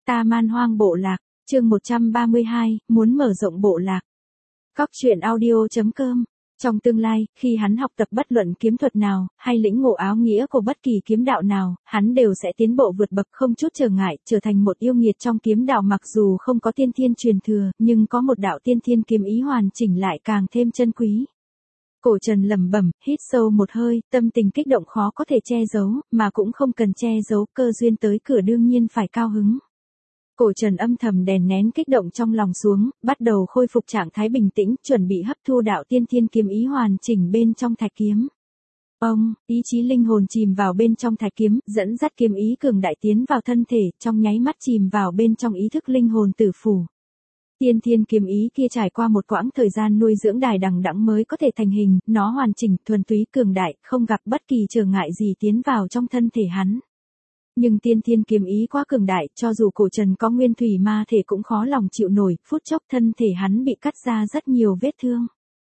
Ta Man Hoang Bộ Lạc, chương 132, muốn mở rộng bộ lạc. Cóc truyện audio.com. Trong tương lai, khi hắn học tập bất luận kiếm thuật nào, hay lĩnh ngộ áo nghĩa của bất kỳ kiếm đạo nào, hắn đều sẽ tiến bộ vượt bậc không chút trở ngại, trở thành một yêu nghiệt trong kiếm đạo. Mặc dù không có tiên thiên truyền thừa, nhưng có một đạo tiên thiên kiếm ý hoàn chỉnh lại càng thêm chân quý. Cổ Trần lẩm bẩm, hít sâu một hơi, tâm tình kích động khó có thể che giấu, mà cũng không cần che giấu, cơ duyên tới cửa đương nhiên phải cao hứng. Cổ Trần âm thầm đè nén kích động trong lòng xuống, bắt đầu khôi phục trạng thái bình tĩnh, chuẩn bị hấp thu đạo tiên thiên kiếm ý hoàn chỉnh bên trong thạch kiếm. Ý chí linh hồn chìm vào bên trong thạch kiếm, dẫn dắt kiếm ý cường đại tiến vào thân thể, trong nháy mắt chìm vào bên trong ý thức linh hồn tử phủ. Tiên thiên kiếm ý kia trải qua một quãng thời gian nuôi dưỡng đài đằng đẵng mới có thể thành hình, nó hoàn chỉnh, thuần túy, cường đại, không gặp bất kỳ trở ngại gì tiến vào trong thân thể hắn. Nhưng tiên thiên kiếm ý quá cường đại, cho dù Cổ Trần có nguyên thủy ma thể cũng khó lòng chịu nổi, phút chốc thân thể hắn bị cắt ra rất nhiều vết thương.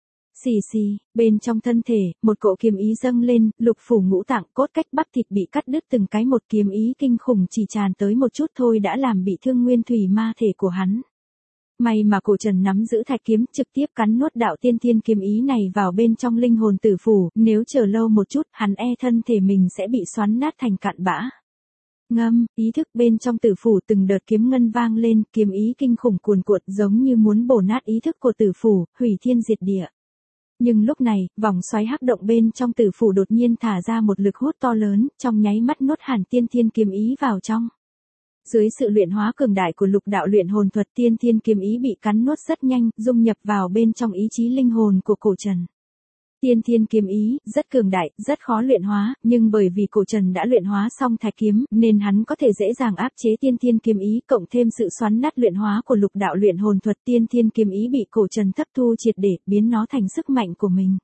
Xì xì, bên trong thân thể, một cỗ kiếm ý dâng lên, lục phủ ngũ tạng, cốt cách bắp thịt bị cắt đứt từng cái, một kiếm ý kinh khủng chỉ tràn tới một chút thôi đã làm bị thương nguyên thủy ma thể của hắn. May mà Cổ Trần nắm giữ thạch kiếm, trực tiếp cắn nuốt đạo tiên thiên kiếm ý này vào bên trong linh hồn tử phủ, nếu chờ lâu một chút, hắn thân thể mình sẽ bị xoắn nát thành cặn bã. Ngâm, ý thức bên trong tử phủ từng đợt kiếm ngân vang lên, kiếm ý kinh khủng cuồn cuộn giống như muốn bổ nát ý thức của tử phủ, hủy thiên diệt địa. Nhưng lúc này, vòng xoáy hắc động bên trong tử phủ đột nhiên thả ra một lực hút to lớn, trong nháy mắt nuốt hẳn tiên thiên kiếm ý vào trong. Dưới sự luyện hóa cường đại của lục đạo luyện hồn thuật, tiên thiên kiếm ý bị cắn nuốt rất nhanh, dung nhập vào bên trong ý chí linh hồn của Cổ Trần. Tiên thiên kiếm ý, rất cường đại, rất khó luyện hóa, nhưng bởi vì Cổ Trần đã luyện hóa xong thạch kiếm, nên hắn có thể dễ dàng áp chế tiên thiên kiếm ý, cộng thêm sự xoắn nát luyện hóa của lục đạo luyện hồn thuật, tiên thiên kiếm ý bị Cổ Trần hấp thu triệt để, biến nó thành sức mạnh của mình.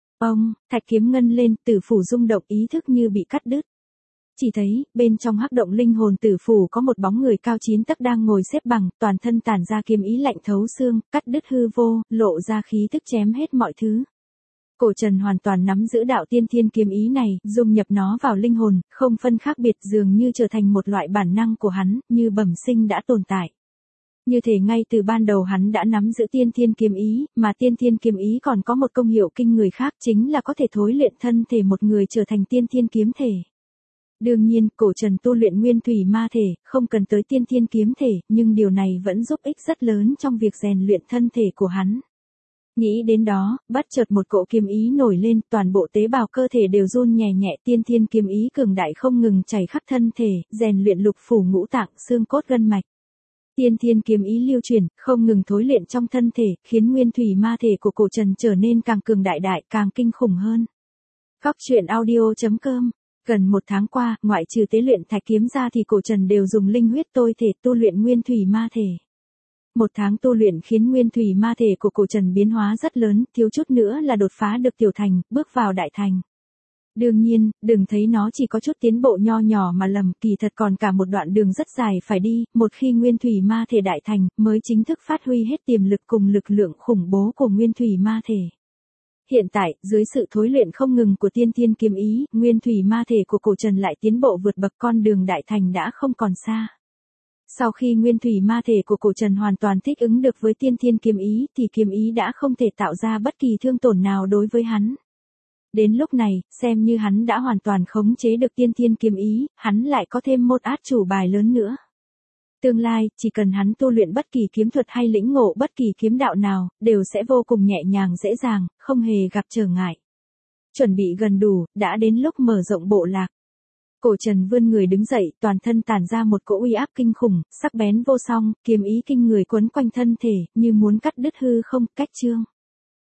Thạch kiếm ngân lên, tử phủ rung động, ý thức như bị cắt đứt. Chỉ thấy, bên trong hắc động linh hồn tử phủ có một bóng người cao 9 tấc đang ngồi xếp bằng, toàn thân tản ra kiếm ý lạnh thấu xương, cắt đứt hư vô, lộ ra khí tức chém hết mọi thứ. Cổ Trần hoàn toàn nắm giữ đạo tiên thiên kiếm ý này, dung nhập nó vào linh hồn, không phân khác biệt, dường như trở thành một loại bản năng của hắn, như bẩm sinh đã tồn tại. Như thể ngay từ ban đầu hắn đã nắm giữ tiên thiên kiếm ý, mà tiên thiên kiếm ý còn có một công hiệu kinh người khác, chính là có thể thối luyện thân thể một người trở thành tiên thiên kiếm thể. Đương nhiên, Cổ Trần tu luyện nguyên thủy ma thể, không cần tới tiên thiên kiếm thể, nhưng điều này vẫn giúp ích rất lớn trong việc rèn luyện thân thể của hắn. Nghĩ đến đó, bất chợt một cỗ kiếm ý nổi lên, toàn bộ tế bào cơ thể đều run nhẹ nhẹ, tiên thiên kiếm ý cường đại không ngừng chảy khắp thân thể, rèn luyện lục phủ ngũ tạng, xương cốt gân mạch. Tiên thiên kiếm ý lưu chuyển, không ngừng thối luyện trong thân thể, khiến nguyên thủy ma thể của Cổ Trần trở nên càng cường đại, càng kinh khủng hơn. Cóc truyện audio.com. Gần một tháng qua, ngoại trừ tế luyện thạch kiếm ra thì Cổ Trần đều dùng linh huyết tôi thể tu luyện nguyên thủy ma thể. Một tháng tu luyện khiến nguyên thủy ma thể của Cổ Trần biến hóa rất lớn, thiếu chút nữa là đột phá được tiểu thành, bước vào đại thành. Đương nhiên, đừng thấy nó chỉ có chút tiến bộ nho nhỏ mà lầm, kỳ thật còn cả một đoạn đường rất dài phải đi, một khi nguyên thủy ma thể đại thành, mới chính thức phát huy hết tiềm lực cùng lực lượng khủng bố của nguyên thủy ma thể. Hiện tại, dưới sự thối luyện không ngừng của tiên thiên kiếm ý, nguyên thủy ma thể của Cổ Trần lại tiến bộ vượt bậc, con đường đại thành đã không còn xa. Sau khi nguyên thủy ma thể của Cổ Trần hoàn toàn thích ứng được với tiên thiên kiếm ý, thì kiếm ý đã không thể tạo ra bất kỳ thương tổn nào đối với hắn. Đến lúc này, xem như hắn đã hoàn toàn khống chế được tiên thiên kiếm ý, hắn lại có thêm một át chủ bài lớn nữa. Tương lai, chỉ cần hắn tu luyện bất kỳ kiếm thuật hay lĩnh ngộ bất kỳ kiếm đạo nào, đều sẽ vô cùng nhẹ nhàng dễ dàng, không hề gặp trở ngại. Chuẩn bị gần đủ, đã đến lúc mở rộng bộ lạc. Cổ Trần vươn người đứng dậy, toàn thân tản ra một cỗ uy áp kinh khủng, sắc bén vô song, kiếm ý kinh người quấn quanh thân thể, như muốn cắt đứt hư không, cách chương.